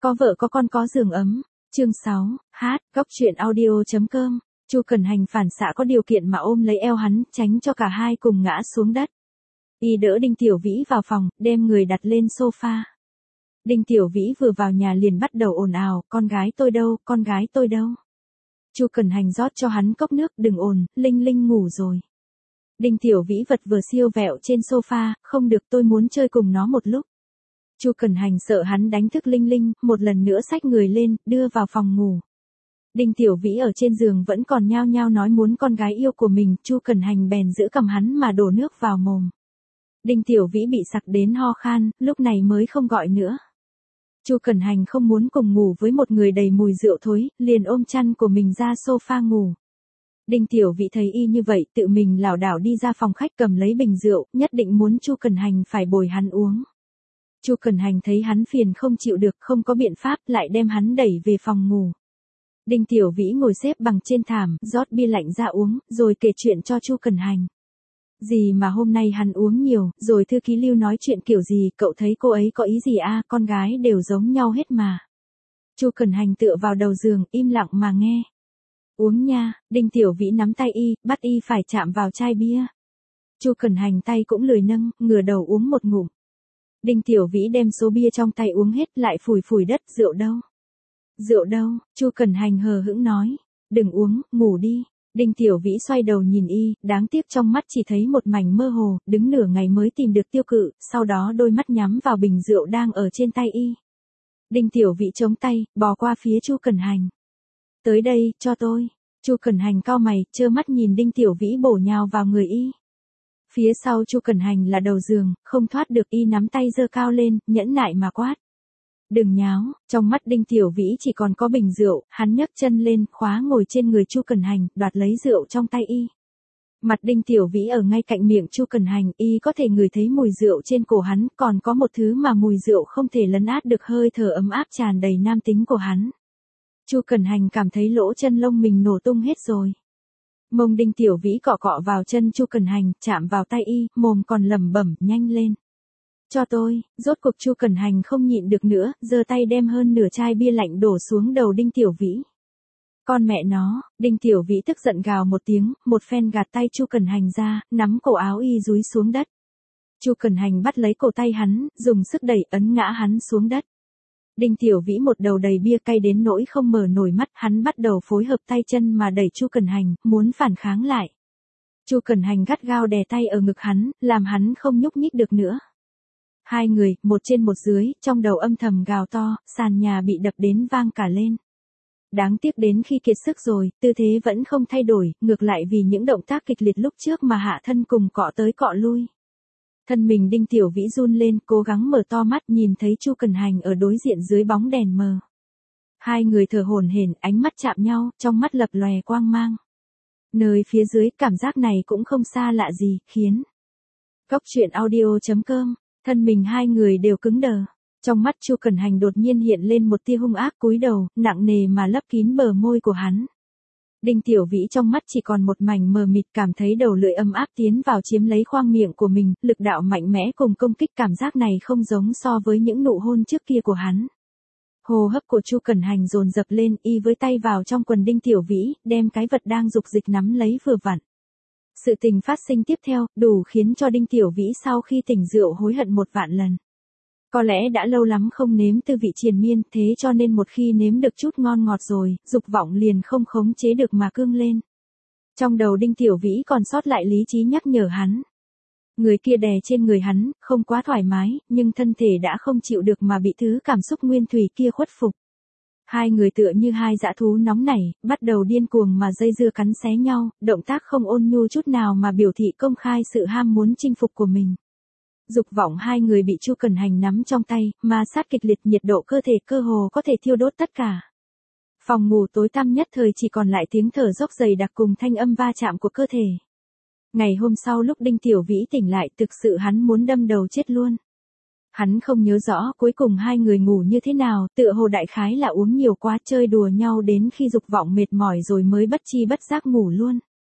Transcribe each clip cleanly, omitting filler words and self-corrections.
Có vợ có con có giường ấm. Chương 6, góc truyện audio.com. Chu Cần Hành phản xạ có điều kiện mà ôm lấy eo hắn, tránh cho cả hai cùng ngã xuống đất. Y đỡ Đinh Tiểu Vĩ vào phòng, đem người đặt lên sofa. Đinh Tiểu Vĩ vừa vào nhà liền bắt đầu ồn ào, con gái tôi đâu, con gái tôi đâu. Chu Cần Hành rót cho hắn cốc nước, đừng ồn, Linh Linh ngủ rồi. Đinh Tiểu Vĩ vật vừa siêu vẹo trên sofa, không được, tôi muốn chơi cùng nó một lúc. Chu Cần Hành sợ hắn đánh thức Linh Linh, một lần nữa xách người lên, đưa vào phòng ngủ. Đinh Tiểu Vĩ ở trên giường vẫn còn nhao nhao nói muốn con gái yêu của mình, Chu Cần Hành bèn giữ cầm hắn mà đổ nước vào mồm. Đinh Tiểu Vĩ bị sặc đến ho khan, lúc này mới không gọi nữa. Chu Cần Hành không muốn cùng ngủ với một người đầy mùi rượu thối, liền ôm chăn của mình ra sofa ngủ. Đinh Tiểu Vĩ thấy y như vậy, tự mình lảo đảo đi ra phòng khách cầm lấy bình rượu, nhất định muốn Chu Cần Hành phải bồi hắn uống. Chu Cần Hành thấy hắn phiền không chịu được, không có biện pháp, lại đem hắn đẩy về phòng ngủ. Đinh Tiểu Vĩ ngồi xếp bằng trên thảm, rót bia lạnh ra uống, rồi kể chuyện cho Chu Cần Hành. Gì mà hôm nay hắn uống nhiều, rồi thư ký Lưu nói chuyện kiểu gì, cậu thấy cô ấy có ý gì à, con gái đều giống nhau hết mà. Chu Cần Hành tựa vào đầu giường, im lặng mà nghe. Uống nha, Đinh Tiểu Vĩ nắm tay y, bắt y phải chạm vào chai bia. Chu Cần Hành tay cũng lười nâng, ngửa đầu uống một ngụm. Đinh Tiểu Vĩ đem số bia trong tay uống hết, lại phủi phủi đất, rượu đâu? Rượu đâu? Chu Cần Hành hờ hững nói. Đừng uống, ngủ đi. Đinh Tiểu Vĩ xoay đầu nhìn y, đáng tiếc trong mắt chỉ thấy một mảnh mơ hồ, đứng nửa ngày mới tìm được tiêu cự, sau đó đôi mắt nhắm vào bình rượu đang ở trên tay y. Đinh Tiểu Vĩ chống tay, bò qua phía Chu Cần Hành. Tới đây, cho tôi. Chu Cần Hành cau mày, trơ mắt nhìn Đinh Tiểu Vĩ bổ nhào vào người y. Phía sau Chu Cần Hành là đầu giường, không thoát được, y nắm tay giơ cao lên, nhẫn nại mà quát. Đừng nháo, trong mắt Đinh Tiểu Vĩ chỉ còn có bình rượu, hắn nhấc chân lên, khóa ngồi trên người Chu Cần Hành, đoạt lấy rượu trong tay y. Mặt Đinh Tiểu Vĩ ở ngay cạnh miệng Chu Cần Hành, y có thể ngửi thấy mùi rượu trên cổ hắn, còn có một thứ mà mùi rượu không thể lấn át được, hơi thở ấm áp tràn đầy nam tính của hắn. Chu Cần Hành cảm thấy lỗ chân lông mình nổ tung hết rồi. Mông Đinh Tiểu Vĩ cọ cọ vào chân Chu Cần Hành, chạm vào tay y, mồm còn lẩm bẩm, nhanh lên. Cho tôi, rốt cuộc Chu Cần Hành không nhịn được nữa, giơ tay đem hơn nửa chai bia lạnh đổ xuống đầu Đinh Tiểu Vĩ. Con mẹ nó, Đinh Tiểu Vĩ tức giận gào một tiếng, một phen gạt tay Chu Cần Hành ra, nắm cổ áo y dúi xuống đất. Chu Cần Hành bắt lấy cổ tay hắn, dùng sức đẩy ấn ngã hắn xuống đất. Đinh Tiểu Vĩ một đầu đầy bia cay đến nỗi không mở nổi mắt, hắn bắt đầu phối hợp tay chân mà đẩy Chu Cần Hành, muốn phản kháng lại. Chu Cần Hành gắt gao đè tay ở ngực hắn, làm hắn không nhúc nhích được nữa. Hai người, một trên một dưới, trong đầu âm thầm gào to, sàn nhà bị đập đến vang cả lên. Đáng tiếc đến khi kiệt sức rồi, tư thế vẫn không thay đổi, ngược lại vì những động tác kịch liệt lúc trước mà hạ thân cùng cọ tới cọ lui. Thân mình Đinh Tiểu Vĩ run lên, cố gắng mở to mắt, nhìn thấy Chu Cần Hành ở đối diện dưới bóng đèn mờ. Hai người thở hổn hển, ánh mắt chạm nhau, trong mắt lập lòe quang mang. Nơi phía dưới, cảm giác này cũng không xa lạ gì, khiến góc truyện audio.com, thân mình hai người đều cứng đờ. Trong mắt Chu Cần Hành đột nhiên hiện lên một tia hung ác, cúi đầu, nặng nề mà lấp kín bờ môi của hắn. Đinh Tiểu Vĩ trong mắt chỉ còn một mảnh mờ mịt, cảm thấy đầu lưỡi âm áp tiến vào chiếm lấy khoang miệng của mình, lực đạo mạnh mẽ cùng công kích, cảm giác này không giống so với những nụ hôn trước kia của hắn. Hô hấp của Chu Cần Hành dồn dập lên, y với tay vào trong quần Đinh Tiểu Vĩ, đem cái vật đang dục dịch nắm lấy vừa vặn. Sự tình phát sinh tiếp theo, đủ khiến cho Đinh Tiểu Vĩ sau khi tỉnh rượu hối hận 1.000.000 lần. Có lẽ đã lâu lắm không nếm tư vị triền miên, thế cho nên một khi nếm được chút ngon ngọt rồi, dục vọng liền không khống chế được mà cương lên. Trong đầu Đinh Tiểu Vĩ còn sót lại lý trí nhắc nhở hắn. Người kia đè trên người hắn, không quá thoải mái, nhưng thân thể đã không chịu được mà bị thứ cảm xúc nguyên thủy kia khuất phục. Hai người tựa như hai dã thú nóng nảy, bắt đầu điên cuồng mà dây dưa cắn xé nhau, động tác không ôn nhu chút nào mà biểu thị công khai sự ham muốn chinh phục của mình. Dục vọng hai người bị Chu Cần Hành nắm trong tay, ma sát kịch liệt, nhiệt độ cơ thể cơ hồ có thể thiêu đốt tất cả. Phòng ngủ tối tăm nhất thời chỉ còn lại tiếng thở dốc dày đặc cùng thanh âm va chạm của cơ thể. Ngày hôm sau lúc Đinh Tiểu Vĩ tỉnh lại, thực sự hắn muốn đâm đầu chết luôn. Hắn không nhớ rõ cuối cùng hai người ngủ như thế nào, tựa hồ đại khái là uống nhiều quá, chơi đùa nhau đến khi dục vọng mệt mỏi rồi mới bất chi bất giác ngủ luôn.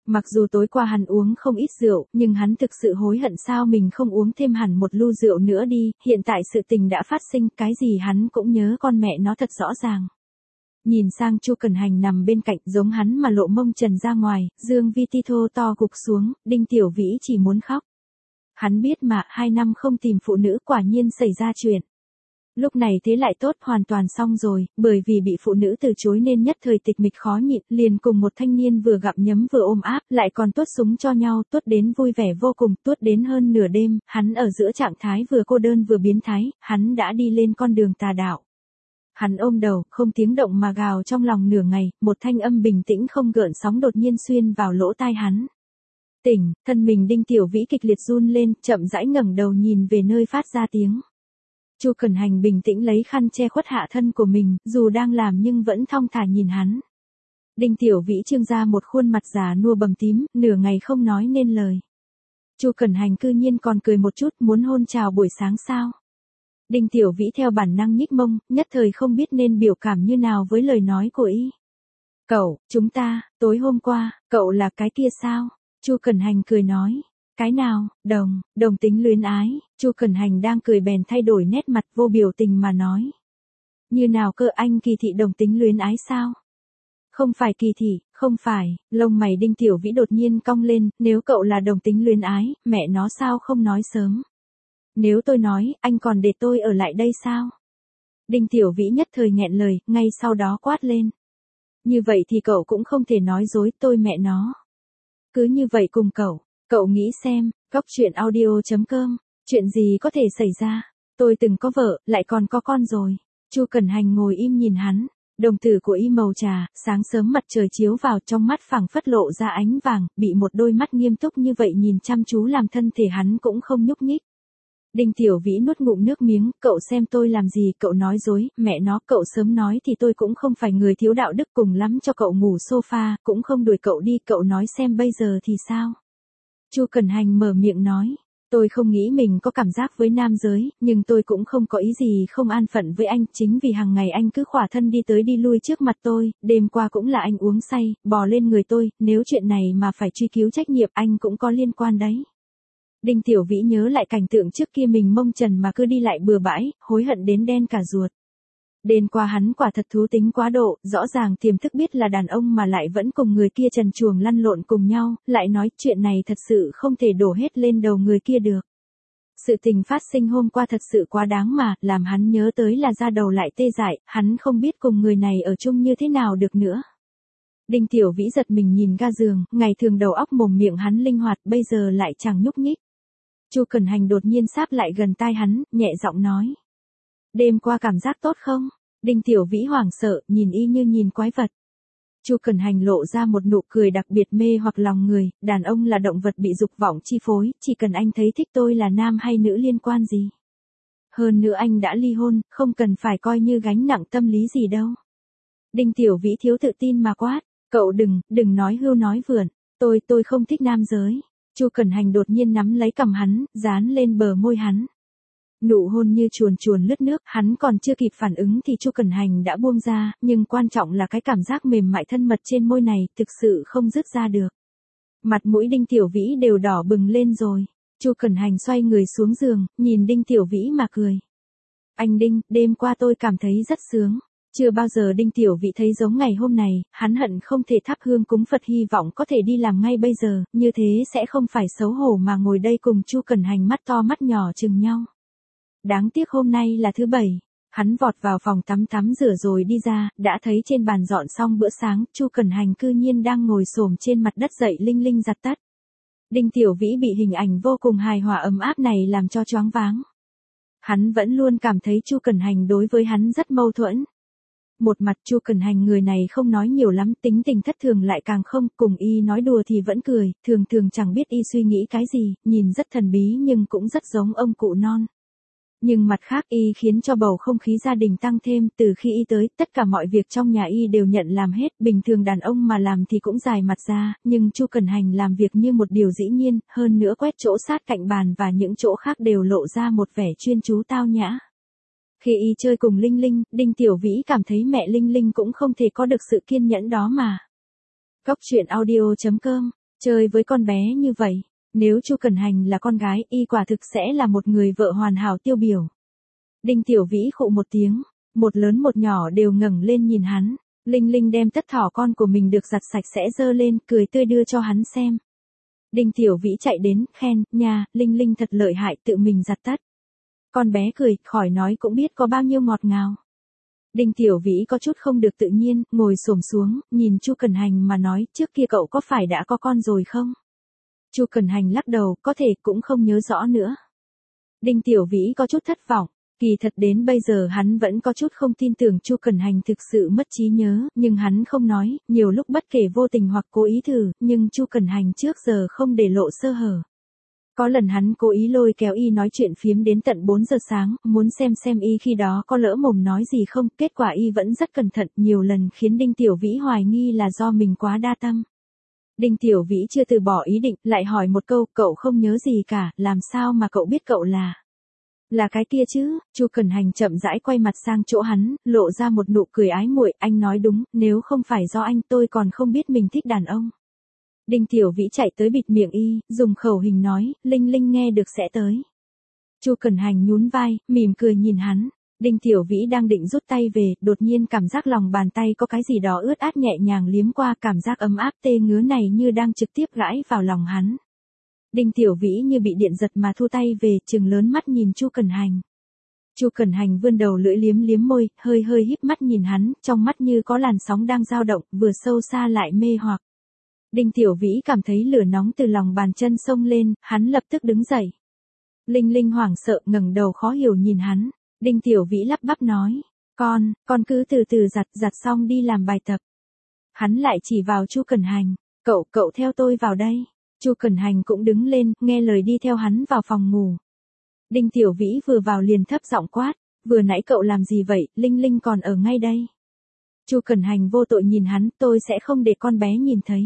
Mặc dù tối qua hắn uống không ít rượu, nhưng hắn thực sự hối hận sao mình không uống thêm hẳn một lu rượu nữa đi, hiện tại sự tình đã phát sinh, cái gì hắn cũng nhớ con mẹ nó thật rõ ràng. Nhìn sang Chu Cần Hành nằm bên cạnh giống hắn mà lộ mông trần ra ngoài, Dương Vi ti thô to gục xuống, Đinh Tiểu Vĩ chỉ muốn khóc. Hắn biết mà 2 năm không tìm phụ nữ quả nhiên xảy ra chuyện. Lúc này thế lại tốt hoàn toàn xong rồi, bởi vì bị phụ nữ từ chối nên nhất thời tịch mịch khó nhịn, liền cùng một thanh niên vừa gặp nhấm vừa ôm áp, lại còn tuốt súng cho nhau, tuốt đến vui vẻ vô cùng, tuốt đến hơn nửa đêm, hắn ở giữa trạng thái vừa cô đơn vừa biến thái, hắn đã đi lên con đường tà đạo. Hắn ôm đầu, không tiếng động mà gào trong lòng nửa ngày, một thanh âm bình tĩnh không gợn sóng đột nhiên xuyên vào lỗ tai hắn. Tỉnh, thân mình Đinh Tiểu Vĩ kịch liệt run lên, chậm rãi ngẩng đầu nhìn về nơi phát ra tiếng. Chu Cần Hành bình tĩnh lấy khăn che khuất hạ thân của mình, dù đang làm nhưng vẫn thong thả nhìn hắn. Đinh Tiểu Vĩ trương ra một khuôn mặt già nua bầm tím, nửa ngày không nói nên lời. Chu Cần Hành cư nhiên còn cười một chút, muốn hôn chào buổi sáng sao? Đinh Tiểu Vĩ theo bản năng nhích mông, nhất thời không biết nên biểu cảm như nào với lời nói của y. Cậu, chúng ta, tối hôm qua, cậu là cái kia sao? Chu Cần Hành cười nói. Cái nào, đồng tính luyến ái, Chu Cần Hành đang cười bèn thay đổi nét mặt vô biểu tình mà nói. Như nào cơ anh Kỳ thị đồng tính luyến ái sao? Không phải Kỳ thị, không phải, lông mày Đinh Tiểu Vĩ đột nhiên cong lên, nếu cậu là đồng tính luyến ái, mẹ nó sao không nói sớm? Nếu tôi nói, anh còn để tôi ở lại đây sao? Đinh Tiểu Vĩ nhất thời nghẹn lời, ngay sau đó quát lên. Như vậy thì cậu cũng không thể nói dối tôi mẹ nó. Cứ như vậy cùng cậu nghĩ xem, goctruyện audio.com, chuyện gì có thể xảy ra? Tôi từng có vợ, lại còn có con rồi. Chu Cần Hành ngồi im nhìn hắn, đồng tử của y màu trà, sáng sớm mặt trời chiếu vào trong mắt phẳng phất lộ ra ánh vàng, bị một đôi mắt nghiêm túc như vậy nhìn chăm chú làm thân thể hắn cũng không nhúc nhích. Đinh Tiểu Vĩ nuốt ngụm nước miếng, cậu xem tôi làm gì, cậu nói dối, mẹ nó, cậu sớm nói thì tôi cũng không phải người thiếu đạo đức cùng lắm cho cậu ngủ sofa, cũng không đuổi cậu đi, cậu nói xem bây giờ thì sao? Chu Cần Hành mở miệng nói, tôi không nghĩ mình có cảm giác với nam giới, nhưng tôi cũng không có ý gì không an phận với anh, chính vì hàng ngày anh cứ khỏa thân đi tới đi lui trước mặt tôi, đêm qua cũng là anh uống say, bò lên người tôi, nếu chuyện này mà phải truy cứu trách nhiệm anh cũng có liên quan đấy. Đinh Tiểu Vĩ nhớ lại cảnh tượng trước kia mình mông trần mà cứ đi lại bừa bãi, hối hận đến đen cả ruột. Đêm qua hắn quả thật thú tính quá độ, rõ ràng tiềm thức biết là đàn ông mà lại vẫn cùng người kia trần truồng lăn lộn cùng nhau, lại nói chuyện này thật sự không thể đổ hết lên đầu người kia được. Sự tình phát sinh hôm qua thật sự quá đáng mà, làm hắn nhớ tới là da đầu lại tê dại, hắn không biết cùng người này ở chung như thế nào được nữa. Đinh Tiểu Vĩ giật mình nhìn ga giường, ngày thường đầu óc mồm miệng hắn linh hoạt, bây giờ lại chẳng nhúc nhích. Chu Cần Hành đột nhiên sáp lại gần tai hắn, nhẹ giọng nói. Đêm qua cảm giác tốt không? Đinh Tiểu Vĩ hoảng sợ, nhìn y như nhìn quái vật. Chu Cần Hành lộ ra một nụ cười đặc biệt mê hoặc lòng người, đàn ông là động vật bị dục vọng chi phối, chỉ cần anh thấy thích tôi là nam hay nữ liên quan gì. Hơn nữa anh đã ly hôn, không cần phải coi như gánh nặng tâm lý gì đâu. Đinh Tiểu Vĩ thiếu tự tin mà quát, cậu đừng nói hưu nói vượn, tôi không thích nam giới. Chu Cần Hành đột nhiên nắm lấy cằm hắn, dán lên bờ môi hắn. Nụ hôn như chuồn chuồn lướt nước, hắn còn chưa kịp phản ứng thì Chu Cần Hành đã buông ra, nhưng quan trọng là cái cảm giác mềm mại thân mật trên môi này, thực sự không dứt ra được. Mặt mũi Đinh Tiểu Vĩ đều đỏ bừng lên rồi. Chu Cần Hành xoay người xuống giường, nhìn Đinh Tiểu Vĩ mà cười. Anh Đinh, đêm qua tôi cảm thấy rất sướng. Chưa bao giờ Đinh Tiểu Vĩ thấy giống ngày hôm này, hắn hận không thể thắp hương cúng Phật hy vọng có thể đi làm ngay bây giờ, như thế sẽ không phải xấu hổ mà ngồi đây cùng Chu Cần Hành mắt to mắt nhỏ chừng nhau. Đáng tiếc hôm nay là thứ Bảy. Hắn vọt vào phòng tắm rửa rồi đi ra, đã thấy trên bàn dọn xong bữa sáng, Chu Cần Hành cư nhiên đang ngồi xổm trên mặt đất dậy linh linh giặt tất. Đinh Tiểu Vĩ bị hình ảnh vô cùng hài hòa ấm áp này làm cho choáng váng. Hắn vẫn luôn cảm thấy Chu Cần Hành đối với hắn rất mâu thuẫn. Một mặt Chu Cần Hành người này không nói nhiều lắm, tính tình thất thường lại càng không, cùng y nói đùa thì vẫn cười, thường chẳng biết y suy nghĩ cái gì, nhìn rất thần bí nhưng cũng rất giống ông cụ non. Nhưng mặt khác y khiến cho bầu không khí gia đình tăng thêm, từ khi y tới, tất cả mọi việc trong nhà y đều nhận làm hết, bình thường đàn ông mà làm thì cũng dài mặt ra, nhưng Chu Cần Hành làm việc như một điều dĩ nhiên, hơn nữa quét chỗ sát cạnh bàn và những chỗ khác đều lộ ra một vẻ chuyên chú tao nhã. Khi y chơi cùng Linh Linh, Đinh Tiểu Vĩ cảm thấy mẹ Linh Linh cũng không thể có được sự kiên nhẫn đó mà. Goctruyện audio.com Chơi với con bé như vậy, nếu Chu Cẩn Hành là con gái, y quả thực sẽ là một người vợ hoàn hảo tiêu biểu. Đinh Tiểu Vĩ khụ một tiếng, một lớn một nhỏ đều ngẩng lên nhìn hắn. Linh Linh đem tất thỏ con của mình được giặt sạch sẽ dơ lên, cười tươi đưa cho hắn xem. Đinh Tiểu Vĩ chạy đến, khen, nha, Linh Linh thật lợi hại, tự mình giặt tất. Con bé cười, khỏi nói cũng biết có bao nhiêu ngọt ngào. Đinh Tiểu Vĩ có chút không được tự nhiên, ngồi xổm xuống, nhìn Chu Cẩn Hành mà nói, trước kia cậu có phải đã có con rồi không? Chu Cẩn Hành lắc đầu, có thể cũng không nhớ rõ nữa. Đinh Tiểu Vĩ có chút thất vọng, kỳ thật đến bây giờ hắn vẫn có chút không tin tưởng Chu Cẩn Hành thực sự mất trí nhớ, nhưng hắn không nói, nhiều lúc bất kể vô tình hoặc cố ý thử, nhưng Chu Cẩn Hành trước giờ không để lộ sơ hở. Có lần hắn cố ý lôi kéo y nói chuyện phiếm đến tận 4 giờ sáng, muốn xem y khi đó có lỡ mồm nói gì không, kết quả y vẫn rất cẩn thận, nhiều lần khiến Đinh Tiểu Vĩ hoài nghi là do mình quá đa tâm. Đinh Tiểu Vĩ chưa từ bỏ ý định, lại hỏi một câu, cậu không nhớ gì cả, làm sao mà cậu biết cậu là cái kia chứ? Chu Cẩn Hành chậm rãi quay mặt sang chỗ hắn, lộ ra một nụ cười ái muội, anh nói đúng, nếu không phải do anh tôi còn không biết mình thích đàn ông. Đinh Tiểu Vĩ chạy tới bịt miệng y, dùng khẩu hình nói, Linh Linh nghe được sẽ tới. Chu Cẩn Hành nhún vai, mỉm cười nhìn hắn. Đinh Tiểu Vĩ đang định rút tay về, đột nhiên cảm giác lòng bàn tay có cái gì đó ướt át nhẹ nhàng liếm qua, cảm giác ấm áp tê ngứa này như đang trực tiếp gãi vào lòng hắn. Đinh Tiểu Vĩ như bị điện giật mà thu tay về, trừng lớn mắt nhìn Chu Cẩn Hành. Chu Cẩn Hành vươn đầu lưỡi liếm liếm môi, hơi híp mắt nhìn hắn, trong mắt như có làn sóng đang dao động, vừa sâu xa lại mê hoặc. Đinh Tiểu Vĩ cảm thấy lửa nóng từ lòng bàn chân xông lên, hắn lập tức đứng dậy. Linh Linh hoảng sợ ngẩng đầu khó hiểu nhìn hắn. Đinh Tiểu Vĩ lắp bắp nói, con cứ từ từ giặt xong đi làm bài tập. Hắn lại chỉ vào Chu Cẩn Hành, cậu theo tôi vào đây. Chu Cẩn Hành cũng đứng lên, nghe lời đi theo hắn vào phòng ngủ. Đinh Tiểu Vĩ vừa vào liền thấp giọng quát, vừa nãy cậu làm gì vậy, Linh Linh còn ở ngay đây. Chu Cẩn Hành vô tội nhìn hắn, tôi sẽ không để con bé nhìn thấy.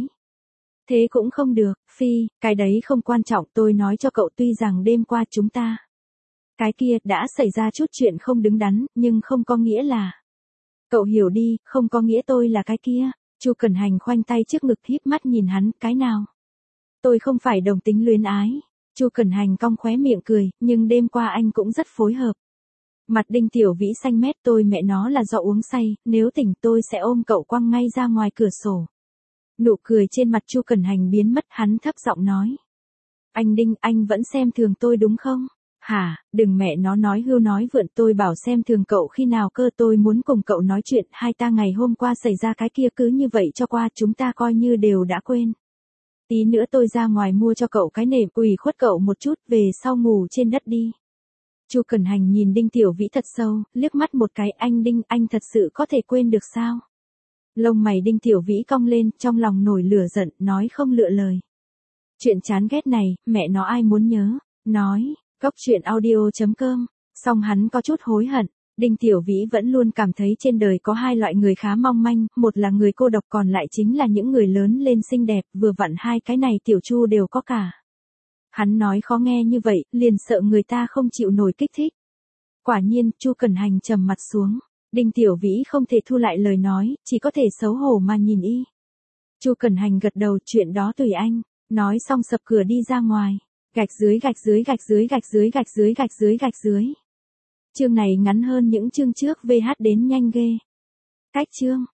Thế cũng không được, Phi, cái đấy không quan trọng, tôi nói cho cậu tuy rằng đêm qua chúng ta. Cái kia đã xảy ra chút chuyện không đứng đắn, nhưng không có nghĩa là. Cậu hiểu đi, không có nghĩa tôi là cái kia. Chu Cẩn Hành khoanh tay trước ngực híp mắt nhìn hắn, cái nào? Tôi không phải đồng tính luyến ái. Chu Cẩn Hành cong khóe miệng cười, nhưng đêm qua anh cũng rất phối hợp. Mặt Đinh Tiểu Vĩ xanh mét, tôi mẹ nó là do uống say, nếu tỉnh tôi sẽ ôm cậu quăng ngay ra ngoài cửa sổ. Nụ cười trên mặt Chu Cẩn Hành biến mất, hắn thấp giọng nói. Anh Đinh, anh vẫn xem thường tôi đúng không? Hả, đừng mẹ nó nói hưu nói vượn, tôi bảo xem thường cậu khi nào cơ, tôi muốn cùng cậu nói chuyện, hai ta ngày hôm qua xảy ra cái kia cứ như vậy cho qua, chúng ta coi như đều đã quên. Tí nữa tôi ra ngoài mua cho cậu cái nệm, ủy khuất cậu một chút, về sau ngủ trên đất đi. Chu Cẩn Hành nhìn Đinh Tiểu Vĩ thật sâu, liếc mắt một cái, anh Đinh, anh thật sự có thể quên được sao? Lông mày Đinh Tiểu Vĩ cong lên, trong lòng nổi lửa giận, nói không lựa lời. Chuyện chán ghét này, mẹ nó ai muốn nhớ, nói, goctruyện.audio.com, song hắn có chút hối hận. Đinh Tiểu Vĩ vẫn luôn cảm thấy trên đời có hai loại người khá mong manh, một là người cô độc còn lại chính là những người lớn lên xinh đẹp, vừa vặn hai cái này Tiểu Chu đều có cả. Hắn nói khó nghe như vậy, liền sợ người ta không chịu nổi kích thích. Quả nhiên, Chu Cẩn Hành trầm mặt xuống. Đinh Tiểu Vĩ không thể thu lại lời nói, chỉ có thể xấu hổ mà nhìn y. Chu Cẩn Hành gật đầu, chuyện đó tùy anh, nói xong sập cửa đi ra ngoài. Gạch dưới. Chương này ngắn hơn những chương trước VH đến nhanh ghê. Cách chương